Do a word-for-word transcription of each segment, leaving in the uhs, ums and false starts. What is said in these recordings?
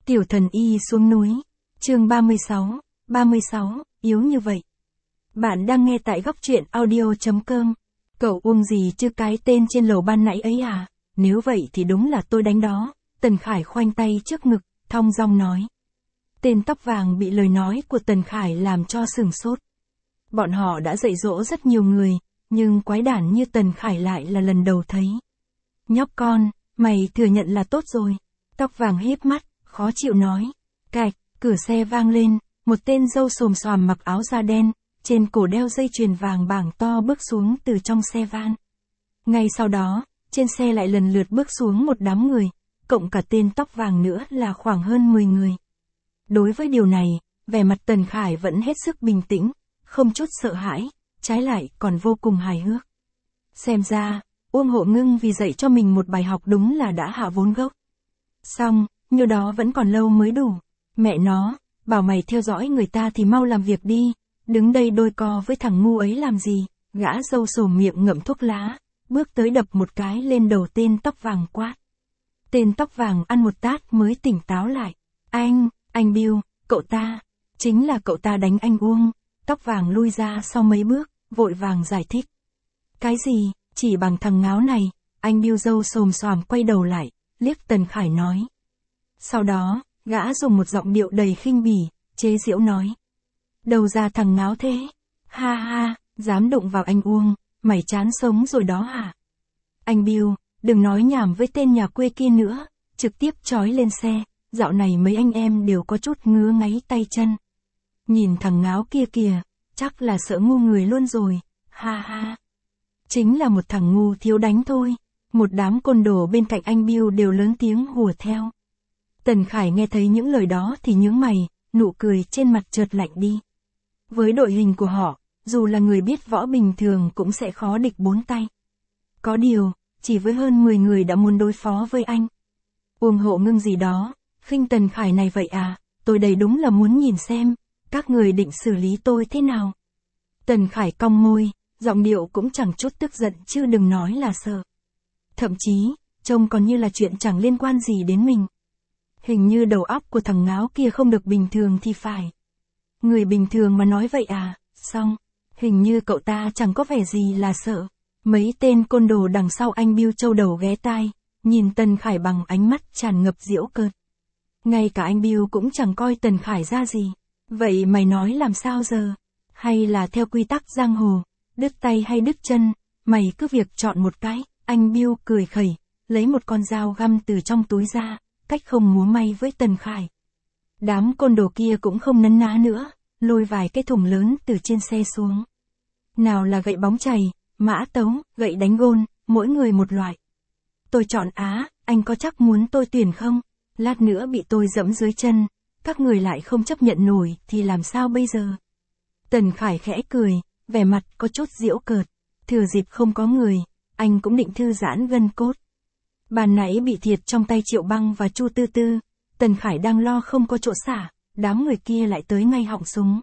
Tiểu thần y xuống núi. Chương ba mươi sáu, ba mươi sáu, yếu như vậy. Bạn đang nghe tại góc truyện audio.com. Cậu Uông gì chứ cái tên trên lầu ban nãy ấy à? Nếu vậy thì đúng là tôi đánh đó. Tần Khải khoanh tay trước ngực, thong dong nói. Tên tóc vàng bị lời nói của Tần Khải làm cho sửng sốt. Bọn họ đã dạy dỗ rất nhiều người, nhưng quái đản như Tần Khải lại là lần đầu thấy. Nhóc con, mày thừa nhận là tốt rồi. Tóc vàng híp mắt, khó chịu nói. Cạch, cửa xe vang lên, một tên dâu xồm xoàm mặc áo da đen, trên cổ đeo dây chuyền vàng bảng to bước xuống từ trong xe van. Ngay sau đó, trên xe lại lần lượt bước xuống một đám người, cộng cả tên tóc vàng nữa là khoảng hơn mười người. Đối với điều này, vẻ mặt Tần Khải vẫn hết sức bình tĩnh, không chút sợ hãi, trái lại còn vô cùng hài hước. Xem ra, Uông Hộ Ngưng vì dạy cho mình một bài học đúng là đã hạ vốn gốc. Xong, như đó vẫn còn lâu mới đủ. Mẹ nó, bảo mày theo dõi người ta thì mau làm việc đi, đứng đây đôi co với thằng ngu ấy làm gì. Gã dâu xồm miệng ngậm thuốc lá, bước tới đập một cái lên đầu tên tóc vàng quát. Tên tóc vàng ăn một tát mới tỉnh táo lại. Anh, anh Bill, cậu ta, chính là cậu ta đánh anh Uông. Tóc vàng lui ra sau mấy bước, vội vàng giải thích. Cái gì, chỉ bằng thằng ngáo này. Anh Bill dâu xồm xoàm quay đầu lại, liếc Tần Khải nói. Sau đó, gã dùng một giọng điệu đầy khinh bỉ, chế giễu nói. Đầu ra thằng ngáo thế. Ha ha, dám đụng vào anh Uông, mày chán sống rồi đó hả? Anh Bill, đừng nói nhảm với tên nhà quê kia nữa, trực tiếp trói lên xe, dạo này mấy anh em đều có chút ngứa ngáy tay chân. Nhìn thằng ngáo kia kìa, chắc là sợ ngu người luôn rồi, ha ha. Chính là một thằng ngu thiếu đánh thôi. Một đám côn đồ bên cạnh anh Bill đều lớn tiếng hùa theo. Tần Khải nghe thấy những lời đó thì nhướng mày, nụ cười trên mặt chợt lạnh đi. Với đội hình của họ, dù là người biết võ bình thường cũng sẽ khó địch bốn tay. Có điều, chỉ với hơn mười người đã muốn đối phó với anh. Uông Hộ Ngưng gì đó, khinh Tần Khải này vậy à, tôi đây đúng là muốn nhìn xem, các người định xử lý tôi thế nào. Tần Khải cong môi, giọng điệu cũng chẳng chút tức giận chứ đừng nói là sợ. Thậm chí, trông còn như là chuyện chẳng liên quan gì đến mình. Hình như đầu óc của thằng ngáo kia không được bình thường thì phải. Người bình thường mà nói vậy à, xong, hình như cậu ta chẳng có vẻ gì là sợ. Mấy tên côn đồ đằng sau anh Bill châu đầu ghé tai, nhìn Tần Khải bằng ánh mắt tràn ngập giễu cợt. Ngay cả anh Bill cũng chẳng coi Tần Khải ra gì. Vậy mày nói làm sao giờ? Hay là theo quy tắc giang hồ, đứt tay hay đứt chân, mày cứ việc chọn một cái. Anh Bill cười khẩy, lấy một con dao găm từ trong túi ra, cách không múa may với Tần Khải. Đám côn đồ kia cũng không nấn ná nữa, lôi vài cái thùng lớn từ trên xe xuống. Nào là gậy bóng chày, mã tấu, gậy đánh gôn, mỗi người một loại. Tôi chọn Á, anh có chắc muốn tôi tuyển không? Lát nữa bị tôi dẫm dưới chân, các người lại không chấp nhận nổi thì làm sao bây giờ? Tần Khải khẽ cười, vẻ mặt có chút giễu cợt. Thừa dịp không có người, anh cũng định thư giãn gân cốt. Bàn nãy bị thiệt trong tay Triệu Băng và Chu Tư Tư, Tần Khải đang lo không có chỗ xả, đám người kia lại tới ngay họng súng.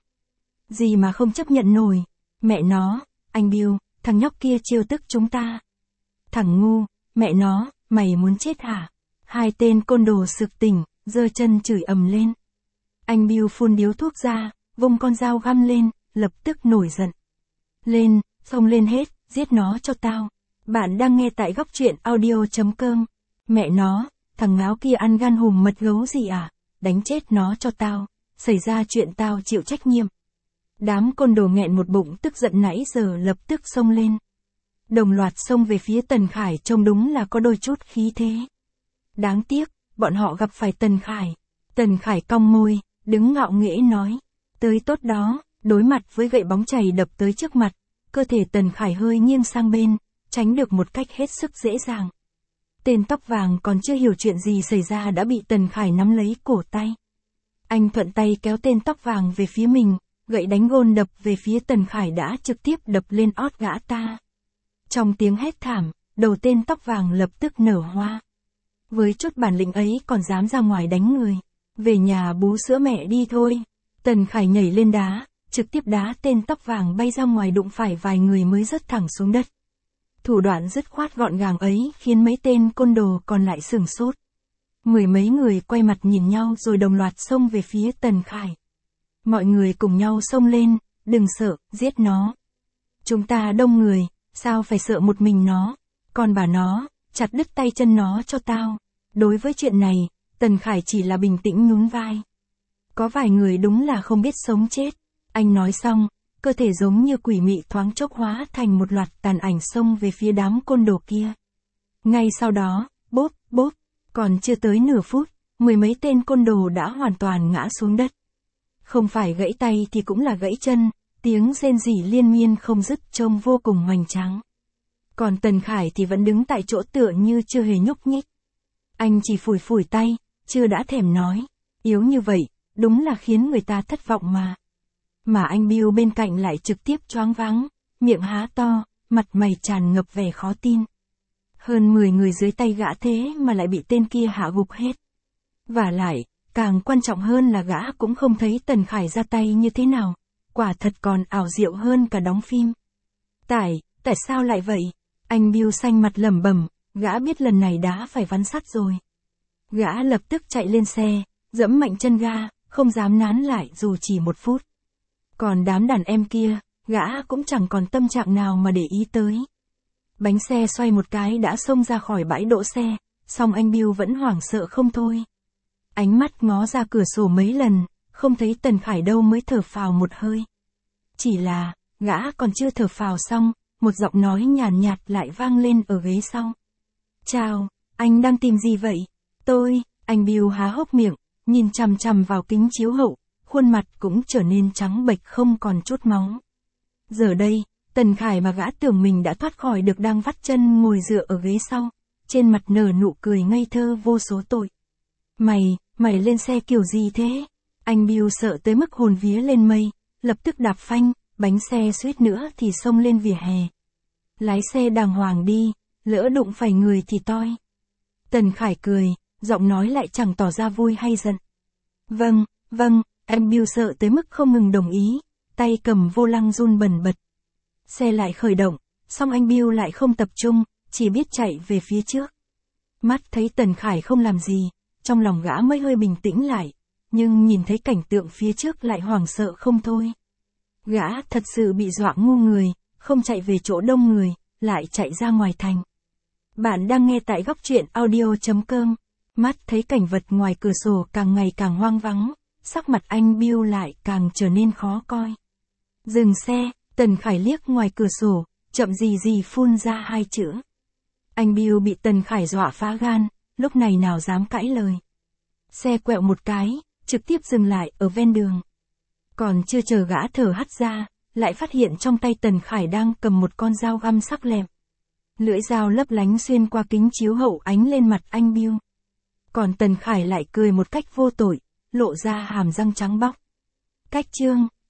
Gì mà không chấp nhận nổi, mẹ nó, anh Bill, thằng nhóc kia trêu tức chúng ta. Thằng ngu, mẹ nó, mày muốn chết hả? Hai tên côn đồ sực tỉnh, giơ chân chửi ầm lên. Anh Bill phun điếu thuốc ra, vung con dao găm lên, lập tức nổi giận. Lên, xông lên hết, giết nó cho tao. Bạn đang nghe tại góc truyện audio.com. Mẹ nó, thằng ngáo kia ăn gan hùm mật gấu gì à? Đánh chết nó cho tao. Xảy ra chuyện tao chịu trách nhiệm. Đám côn đồ nghẹn một bụng tức giận nãy giờ lập tức xông lên. Đồng loạt xông về phía Tần Khải trông đúng là có đôi chút khí thế. Đáng tiếc, bọn họ gặp phải Tần Khải. Tần Khải cong môi, đứng ngạo nghễ nói. Tới tốt đó, đối mặt với gậy bóng chày đập tới trước mặt. Cơ thể Tần Khải hơi nghiêng sang bên, tránh được một cách hết sức dễ dàng. Tên tóc vàng còn chưa hiểu chuyện gì xảy ra đã bị Tần Khải nắm lấy cổ tay. Anh thuận tay kéo tên tóc vàng về phía mình, gậy đánh gôn đập về phía Tần Khải đã trực tiếp đập lên ót gã ta. Trong tiếng hét thảm, đầu tên tóc vàng lập tức nở hoa. Với chút bản lĩnh ấy còn dám ra ngoài đánh người. Về nhà bú sữa mẹ đi thôi. Tần Khải nhảy lên đá, trực tiếp đá tên tóc vàng bay ra ngoài đụng phải vài người mới rớt thẳng xuống đất. Thủ đoạn dứt khoát gọn gàng ấy khiến mấy tên côn đồ còn lại sửng sốt. Mười mấy người quay mặt nhìn nhau rồi đồng loạt xông về phía Tần Khải. Mọi người cùng nhau xông lên, đừng sợ, giết nó. Chúng ta đông người, sao phải sợ một mình nó, còn bà nó, chặt đứt tay chân nó cho tao. Đối với chuyện này, Tần Khải chỉ là bình tĩnh nhún vai. Có vài người đúng là không biết sống chết. Anh nói xong, cơ thể giống như quỷ mị thoáng chốc hóa thành một loạt tàn ảnh xông về phía đám côn đồ kia. Ngay sau đó, bốp, bốp, còn chưa tới nửa phút, mười mấy tên côn đồ đã hoàn toàn ngã xuống đất. Không phải gãy tay thì cũng là gãy chân, tiếng rên rỉ liên miên không dứt trông vô cùng hoành tráng. Còn Tần Khải thì vẫn đứng tại chỗ tựa như chưa hề nhúc nhích. Anh chỉ phủi phủi tay, chưa đã thèm nói, yếu như vậy, đúng là khiến người ta thất vọng mà. Mà anh Bill bên cạnh lại trực tiếp choáng váng, miệng há to, mặt mày tràn ngập vẻ khó tin. Hơn mười người dưới tay gã thế mà lại bị tên kia hạ gục hết. Vả lại, càng quan trọng hơn là gã cũng không thấy Tần Khải ra tay như thế nào, quả thật còn ảo diệu hơn cả đóng phim. Tại, tại sao lại vậy? Anh Bill xanh mặt lẩm bẩm, gã biết lần này đã phải vắn sắt rồi. Gã lập tức chạy lên xe, giẫm mạnh chân ga, không dám nán lại dù chỉ một phút. Còn đám đàn em kia, gã cũng chẳng còn tâm trạng nào mà để ý tới. Bánh xe xoay một cái đã xông ra khỏi bãi đỗ xe, song anh Bill vẫn hoảng sợ không thôi. Ánh mắt ngó ra cửa sổ mấy lần, không thấy Tần Khải đâu mới thở phào một hơi. Chỉ là, gã còn chưa thở phào xong, một giọng nói nhàn nhạt, nhạt lại vang lên ở ghế sau. Chào, anh đang tìm gì vậy? Tôi, anh Bill há hốc miệng, nhìn chằm chằm vào kính chiếu hậu, khuôn mặt cũng trở nên trắng bệch không còn chút máu. Giờ đây, Tần Khải mà gã tưởng mình đã thoát khỏi được đang vắt chân ngồi dựa ở ghế sau, trên mặt nở nụ cười ngây thơ vô số tội. Mày, mày lên xe kiểu gì thế? Anh Bill sợ tới mức hồn vía lên mây, lập tức đạp phanh, bánh xe suýt nữa thì xông lên vỉa hè. Lái xe đàng hoàng đi, lỡ đụng phải người thì toi. Tần Khải cười, giọng nói lại chẳng tỏ ra vui hay giận. Vâng, vâng, anh Bill sợ tới mức không ngừng đồng ý, tay cầm vô lăng run bần bật. Xe lại khởi động, song anh Bill lại không tập trung, chỉ biết chạy về phía trước. Mắt thấy Tần Khải không làm gì, trong lòng gã mới hơi bình tĩnh lại, nhưng nhìn thấy cảnh tượng phía trước lại hoảng sợ không thôi. Gã thật sự bị dọa ngu người, không chạy về chỗ đông người, lại chạy ra ngoài thành. Bạn đang nghe tại góc truyện audio chấm com. Mắt thấy cảnh vật ngoài cửa sổ càng ngày càng hoang vắng, sắc mặt anh Bill lại càng trở nên khó coi. Dừng xe, Tần Khải liếc ngoài cửa sổ, chậm gì gì phun ra hai chữ. Anh Bill bị Tần Khải dọa phá gan, lúc này nào dám cãi lời. Xe quẹo một cái, trực tiếp dừng lại ở ven đường. Còn chưa chờ gã thở hắt ra, lại phát hiện trong tay Tần Khải đang cầm một con dao găm sắc lẹm. Lưỡi dao lấp lánh xuyên qua kính chiếu hậu ánh lên mặt anh Bill. Còn Tần Khải lại cười một cách vô tội, lộ ra hàm răng trắng bóc. Cách chương